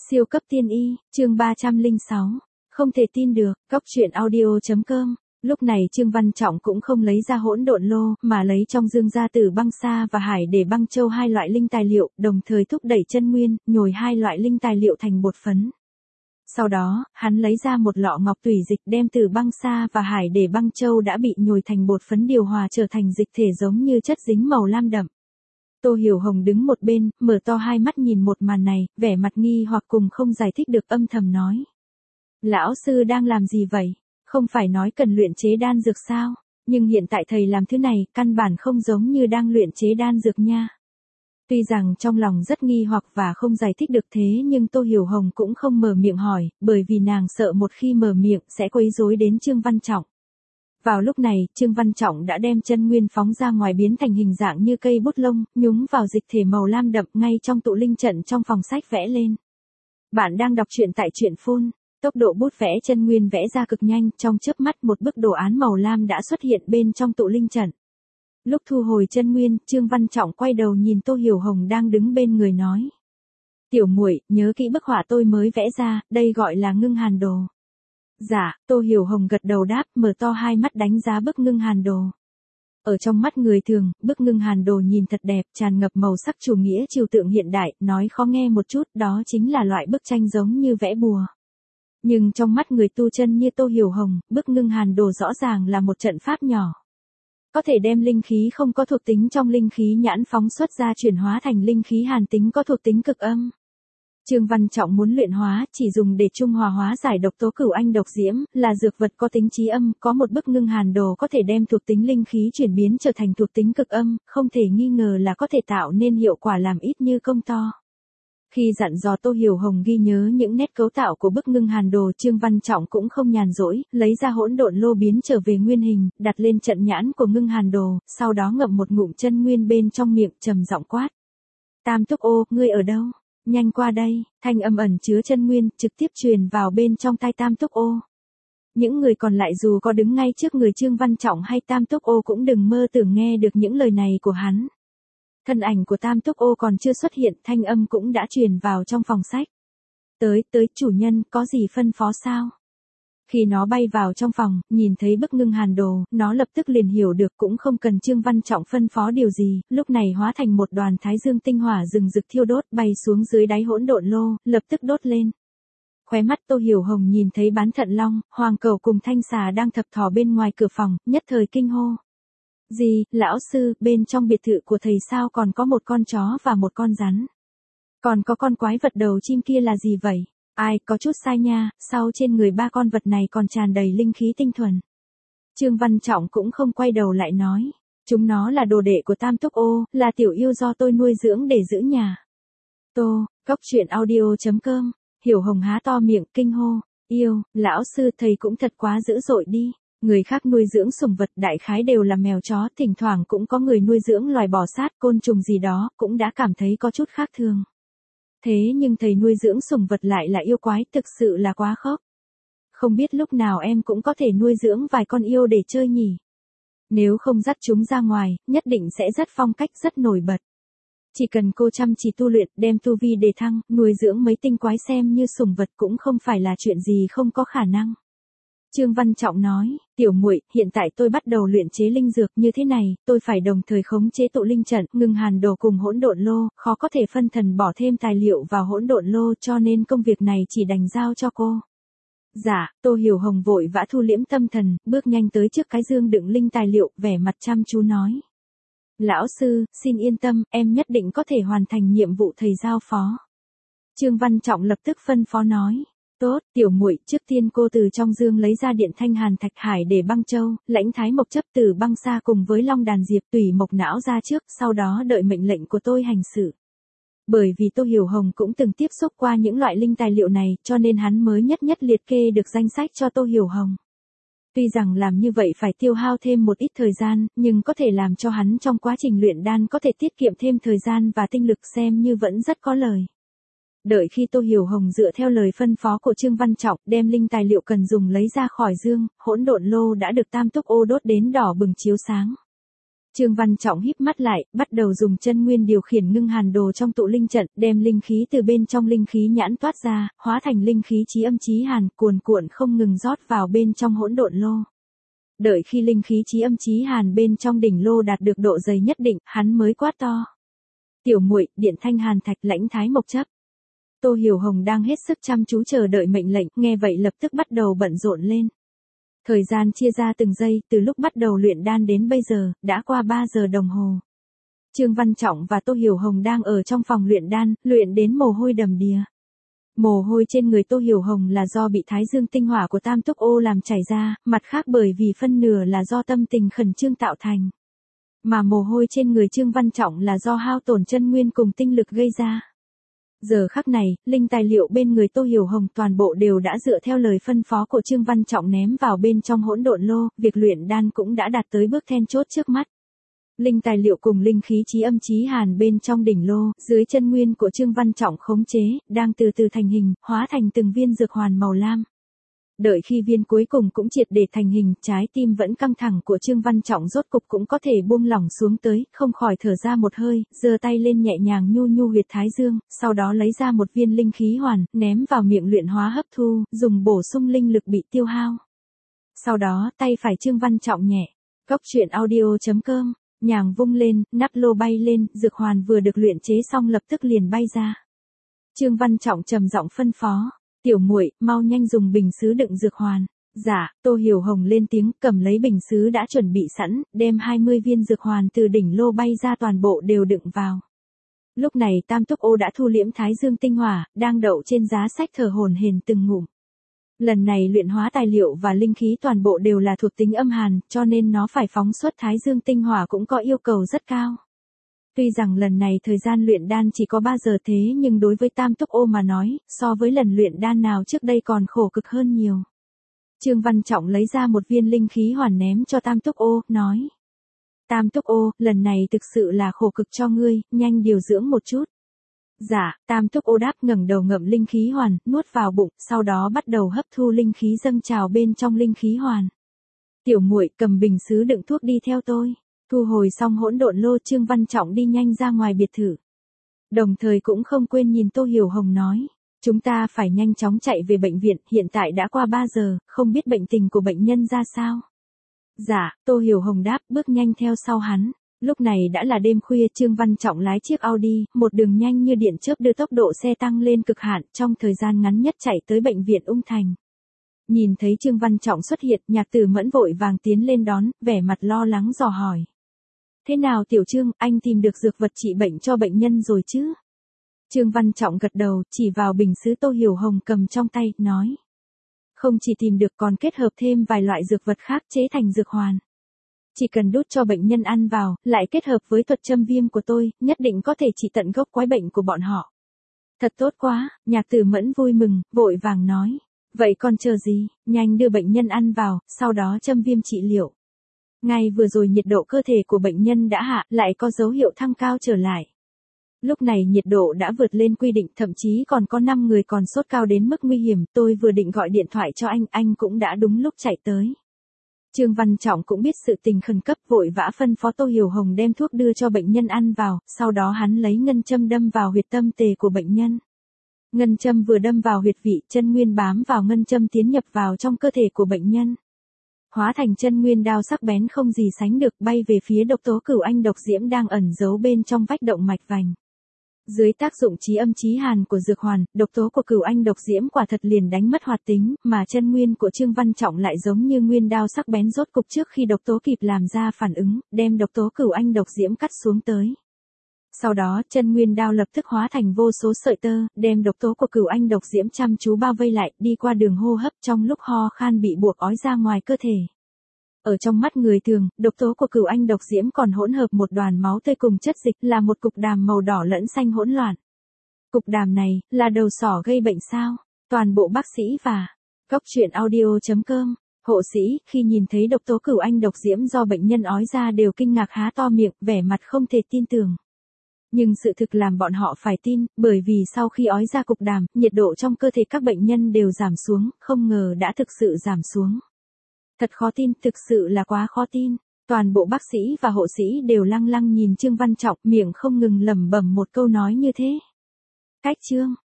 Siêu cấp tiên y, chương 306. Không thể tin được, Cóc truyện audio.com. Lúc này Trương Văn Trọng cũng không lấy ra hỗn độn lô, mà lấy trong dương gia tử băng sa và hải để băng châu hai loại linh tài liệu, đồng thời thúc đẩy chân nguyên, nhồi hai loại linh tài liệu thành bột phấn. Sau đó, hắn lấy ra một lọ ngọc tủy dịch đem từ băng sa và hải để băng châu đã bị nhồi thành bột phấn điều hòa trở thành dịch thể giống như chất dính màu lam đậm. Tô Hiểu Hồng đứng một bên, mở to hai mắt nhìn một màn này, vẻ mặt nghi hoặc cùng không giải thích được âm thầm nói. Lão sư đang làm gì vậy? Không phải nói cần luyện chế đan dược sao? Nhưng hiện tại thầy làm thứ này, căn bản không giống như đang luyện chế đan dược nha. Tuy rằng trong lòng rất nghi hoặc và không giải thích được thế nhưng Tô Hiểu Hồng cũng không mở miệng hỏi, bởi vì nàng sợ một khi mở miệng sẽ quấy rối đến Trương Văn Trọng. Vào lúc này, Trương Văn Trọng đã đem chân nguyên phóng ra ngoài biến thành hình dạng như cây bút lông, nhúng vào dịch thể màu lam đậm ngay trong tụ linh trận trong phòng sách vẽ lên. Bạn đang đọc truyện tại truyện phun. Tốc độ bút vẽ chân nguyên vẽ ra cực nhanh, trong chớp mắt một bức đồ án màu lam đã xuất hiện bên trong tụ linh trận. Lúc thu hồi chân nguyên, Trương Văn Trọng quay đầu nhìn Tô Hiểu Hồng đang đứng bên người nói. Tiểu muội, nhớ kỹ bức họa tôi mới vẽ ra, đây gọi là ngưng hàn đồ. Dạ, Tô Hiểu Hồng gật đầu đáp, mở to hai mắt đánh giá bức ngưng hàn đồ. Ở trong mắt người thường, bức ngưng hàn đồ nhìn thật đẹp, tràn ngập màu sắc chủ nghĩa trừu tượng hiện đại, nói khó nghe một chút, đó chính là loại bức tranh giống như vẽ bùa. Nhưng trong mắt người tu chân như Tô Hiểu Hồng, bức ngưng hàn đồ rõ ràng là một trận pháp nhỏ. Có thể đem linh khí không có thuộc tính trong linh khí nhãn phóng xuất ra chuyển hóa thành linh khí hàn tính có thuộc tính cực âm. Trương Văn Trọng muốn luyện hóa, chỉ dùng để trung hòa hóa giải độc tố cửu anh độc diễm, là dược vật có tính chí âm, có một bức ngưng hàn đồ có thể đem thuộc tính linh khí chuyển biến trở thành thuộc tính cực âm, không thể nghi ngờ là có thể tạo nên hiệu quả làm ít như công to. Khi dặn dò Tô Hiểu Hồng ghi nhớ những nét cấu tạo của bức ngưng hàn đồ, Trương Văn Trọng cũng không nhàn rỗi, lấy ra hỗn độn lô biến trở về nguyên hình, đặt lên trận nhãn của ngưng hàn đồ, sau đó ngậm một ngụm chân nguyên bên trong miệng, trầm giọng quát. Tam Túc Ô, ngươi ở đâu? Nhanh qua đây, thanh âm ẩn chứa chân nguyên, trực tiếp truyền vào bên trong tai Tam Túc Ô. Những người còn lại dù có đứng ngay trước người Trương Văn Trọng hay Tam Túc Ô cũng đừng mơ tưởng nghe được những lời này của hắn. Thân ảnh của Tam Túc Ô còn chưa xuất hiện, thanh âm cũng đã truyền vào trong phòng sách. Tới, chủ nhân, có gì phân phó sao? Khi nó bay vào trong phòng, nhìn thấy bức ngưng hàn đồ, nó lập tức liền hiểu được cũng không cần Trương Văn Trọng phân phó điều gì, lúc này hóa thành một đoàn thái dương tinh hỏa rừng rực thiêu đốt bay xuống dưới đáy hỗn độn lô, lập tức đốt lên. Khóe mắt Tô Hiểu Hồng nhìn thấy bán thận long, hoàng cẩu cùng thanh xà đang thập thò bên ngoài cửa phòng, nhất thời kinh hô. Gì, lão sư, bên trong biệt thự của thầy sao còn có một con chó và một con rắn? Còn có con quái vật đầu chim kia là gì vậy? Ai, có chút sai nha, sau trên người ba con vật này còn tràn đầy linh khí tinh thuần. Trương Văn Trọng cũng không quay đầu lại nói. Chúng nó là đồ đệ của Tam Túc Ô, là tiểu yêu do tôi nuôi dưỡng để giữ nhà. Cóc truyện audio.com. Hiểu Hồng há to miệng, kinh hô. Yêu, lão sư thầy cũng thật quá dữ dội đi. Người khác nuôi dưỡng sủng vật đại khái đều là mèo chó, thỉnh thoảng cũng có người nuôi dưỡng loài bò sát, côn trùng gì đó, cũng đã cảm thấy có chút khác thường. Thế nhưng thầy nuôi dưỡng sủng vật lại là yêu quái, thực sự là quá khóc. Không biết lúc nào em cũng có thể nuôi dưỡng vài con yêu để chơi nhỉ. Nếu không dắt chúng ra ngoài, nhất định sẽ rất phong cách, rất nổi bật. Chỉ cần cô chăm chỉ tu luyện, đem tu vi đề thăng, nuôi dưỡng mấy tinh quái xem như sủng vật cũng không phải là chuyện gì không có khả năng. Trương Văn Trọng nói, tiểu muội, hiện tại tôi bắt đầu luyện chế linh dược như thế này, tôi phải đồng thời khống chế tụ linh trận, ngưng hàn đồ cùng hỗn độn lô, khó có thể phân thần bỏ thêm tài liệu vào hỗn độn lô cho nên công việc này chỉ đành giao cho cô. Dạ, Tô Hiểu Hồng vội vã thu liễm tâm thần, bước nhanh tới trước cái dương đựng linh tài liệu, vẻ mặt chăm chú nói. Lão sư, xin yên tâm, em nhất định có thể hoàn thành nhiệm vụ thầy giao phó. Trương Văn Trọng lập tức phân phó nói. Tốt, tiểu muội, trước tiên cô từ trong dương lấy ra điện thanh hàn thạch hải để băng châu, lãnh thái mộc chấp từ băng sa cùng với long đàn diệp tùy mộc não ra trước, sau đó đợi mệnh lệnh của tôi hành sự. Bởi vì Tô Hiểu Hồng cũng từng tiếp xúc qua những loại linh tài liệu này, cho nên hắn mới nhất liệt kê được danh sách cho Tô Hiểu Hồng. Tuy rằng làm như vậy phải tiêu hao thêm một ít thời gian, nhưng có thể làm cho hắn trong quá trình luyện đan có thể tiết kiệm thêm thời gian và tinh lực, xem như vẫn rất có lời. Đợi khi Tô Hiểu Hồng dựa theo lời phân phó của Trương Văn Trọng, đem linh tài liệu cần dùng lấy ra khỏi dương, hỗn độn lô đã được Tam Túc Ô đốt đến đỏ bừng chiếu sáng. Trương Văn Trọng híp mắt lại, bắt đầu dùng chân nguyên điều khiển ngưng hàn đồ trong tụ linh trận, đem linh khí từ bên trong linh khí nhãn toát ra, hóa thành linh khí chí âm chí hàn, cuồn cuộn không ngừng rót vào bên trong hỗn độn lô. Đợi khi linh khí chí âm chí hàn bên trong đỉnh lô đạt được độ dày nhất định, hắn mới quát to. Tiểu muội, điện thanh hàn thạch lãnh thái mộc chấp. Tô Hiểu Hồng đang hết sức chăm chú chờ đợi mệnh lệnh, nghe vậy lập tức bắt đầu bận rộn lên. Thời gian chia ra từng giây, từ lúc bắt đầu luyện đan đến bây giờ, đã qua 3 giờ đồng hồ. Trương Văn Trọng và Tô Hiểu Hồng đang ở trong phòng luyện đan, luyện đến mồ hôi đầm đìa. Mồ hôi trên người Tô Hiểu Hồng là do bị thái dương tinh hỏa của Tam Túc Ô làm chảy ra, mặt khác bởi vì phân nửa là do tâm tình khẩn trương tạo thành. Mà mồ hôi trên người Trương Văn Trọng là do hao tổn chân nguyên cùng tinh lực gây ra. Giờ khắc này, linh tài liệu bên người Tô Hiểu Hồng toàn bộ đều đã dựa theo lời phân phó của Trương Văn Trọng ném vào bên trong hỗn độn lô, việc luyện đan cũng đã đạt tới bước then chốt trước mắt. Linh tài liệu cùng linh khí chí âm chí hàn bên trong đỉnh lô, dưới chân nguyên của Trương Văn Trọng khống chế, đang từ từ thành hình, hóa thành từng viên dược hoàn màu lam. Đợi khi viên cuối cùng cũng triệt để thành hình, trái tim vẫn căng thẳng của Trương Văn Trọng rốt cục cũng có thể buông lỏng xuống tới, không khỏi thở ra một hơi, giơ tay lên nhẹ nhàng nhu nhu huyệt thái dương, sau đó lấy ra một viên linh khí hoàn, ném vào miệng luyện hóa hấp thu, dùng bổ sung linh lực bị tiêu hao. Sau đó, tay phải Trương Văn Trọng nhẹ, Cốc truyện audio.com, nhàng vung lên, nắp lô bay lên, dược hoàn vừa được luyện chế xong lập tức liền bay ra. Trương Văn Trọng trầm giọng phân phó. Tiểu muội, mau nhanh dùng bình sứ đựng dược hoàn. Dạ, Tô Hiểu Hồng lên tiếng, cầm lấy bình sứ đã chuẩn bị sẵn, đem 20 viên dược hoàn từ đỉnh lô bay ra toàn bộ đều đựng vào. Lúc này Tam Túc Ô đã thu liễm thái dương tinh hỏa, đang đậu trên giá sách thở hổn hển từng ngụm. Lần này luyện hóa tài liệu và linh khí toàn bộ đều là thuộc tính âm hàn, cho nên nó phải phóng xuất thái dương tinh hỏa cũng có yêu cầu rất cao. Tuy rằng lần này thời gian luyện đan chỉ có 3 giờ thế nhưng đối với Tam Túc Ô mà nói, so với lần luyện đan nào trước đây còn khổ cực hơn nhiều. Trương Văn Trọng lấy ra một viên linh khí hoàn ném cho Tam Túc Ô, nói. Tam Túc Ô, lần này thực sự là khổ cực cho ngươi, nhanh điều dưỡng một chút. Dạ, Tam Túc Ô đáp ngẩng đầu ngậm linh khí hoàn, nuốt vào bụng, sau đó bắt đầu hấp thu linh khí dâng trào bên trong linh khí hoàn. Tiểu muội cầm bình sứ đựng thuốc đi theo tôi. Thu hồi xong hỗn độn lô, Trương Văn Trọng đi nhanh ra ngoài biệt thự. Đồng thời cũng không quên nhìn Tô Hiểu Hồng nói. Chúng ta phải nhanh chóng chạy về bệnh viện, hiện tại đã qua 3 giờ, không biết bệnh tình của bệnh nhân ra sao. Dạ, Tô Hiểu Hồng đáp, bước nhanh theo sau hắn. Lúc này đã là đêm khuya, Trương Văn Trọng lái chiếc Audi, một đường nhanh như điện chớp đưa tốc độ xe tăng lên cực hạn, trong thời gian ngắn nhất chạy tới bệnh viện Ung Thành. Nhìn thấy Trương Văn Trọng xuất hiện, Nhạc Tử Mẫn vội vàng tiến lên đón, vẻ mặt lo lắng dò hỏi. Thế nào Tiểu Trương, anh tìm được dược vật trị bệnh cho bệnh nhân rồi chứ? Trương Văn Trọng gật đầu, chỉ vào bình sứ Tô Hiểu Hồng cầm trong tay, nói. Không chỉ tìm được còn kết hợp thêm vài loại dược vật khác chế thành dược hoàn. Chỉ cần đút cho bệnh nhân ăn vào, lại kết hợp với thuật châm viêm của tôi, nhất định có thể trị tận gốc quái bệnh của bọn họ. Thật tốt quá, Nhạc Tử Mẫn vui mừng, vội vàng nói. Vậy còn chờ gì, nhanh đưa bệnh nhân ăn vào, sau đó châm viêm trị liệu. Ngay vừa rồi nhiệt độ cơ thể của bệnh nhân đã hạ, lại có dấu hiệu thăng cao trở lại. Lúc này nhiệt độ đã vượt lên quy định, thậm chí còn có 5 người còn sốt cao đến mức nguy hiểm, tôi vừa định gọi điện thoại cho anh cũng đã đúng lúc chạy tới. Trương Văn Trọng cũng biết sự tình khẩn cấp, vội vã phân phó Tô Hiểu Hồng đem thuốc đưa cho bệnh nhân ăn vào, sau đó hắn lấy ngân châm đâm vào huyệt tâm tề của bệnh nhân. Ngân châm vừa đâm vào huyệt vị, chân nguyên bám vào ngân châm tiến nhập vào trong cơ thể của bệnh nhân. Hóa thành chân nguyên đao sắc bén không gì sánh được, bay về phía độc tố cửu anh độc diễm đang ẩn giấu bên trong vách động mạch vành. Dưới tác dụng chí âm chí hàn của dược hoàn, độc tố của cửu anh độc diễm quả thật liền đánh mất hoạt tính, mà chân nguyên của Trương Văn Trọng lại giống như nguyên đao sắc bén rốt cục trước khi độc tố kịp làm ra phản ứng, đem độc tố cửu anh độc diễm cắt xuống tới. Sau đó, chân nguyên đao lập tức hóa thành vô số sợi tơ, đem độc tố của cửu anh độc diễm chăm chú bao vây lại, đi qua đường hô hấp, trong lúc ho khan bị buộc ói ra ngoài cơ thể. Ở trong mắt người thường, độc tố của cửu anh độc diễm còn hỗn hợp một đoàn máu tươi cùng chất dịch, là một cục đàm màu đỏ lẫn xanh hỗn loạn. Cục đàm này, là đầu sỏ gây bệnh sao? Toàn bộ bác sĩ và Cốc truyện audio.com, hộ sĩ, khi nhìn thấy độc tố cửu anh độc diễm do bệnh nhân ói ra đều kinh ngạc há to miệng, vẻ mặt không thể tin tưởng. Nhưng sự thực làm bọn họ phải tin, bởi vì sau khi ói ra cục đàm, nhiệt độ trong cơ thể các bệnh nhân đều giảm xuống, không ngờ đã thực sự giảm xuống. Thật khó tin, thực sự là quá khó tin. Toàn bộ bác sĩ và hộ sĩ đều lăng lăng nhìn Trương Văn Trọng, miệng không ngừng lẩm bẩm một câu nói như thế. Cách Trương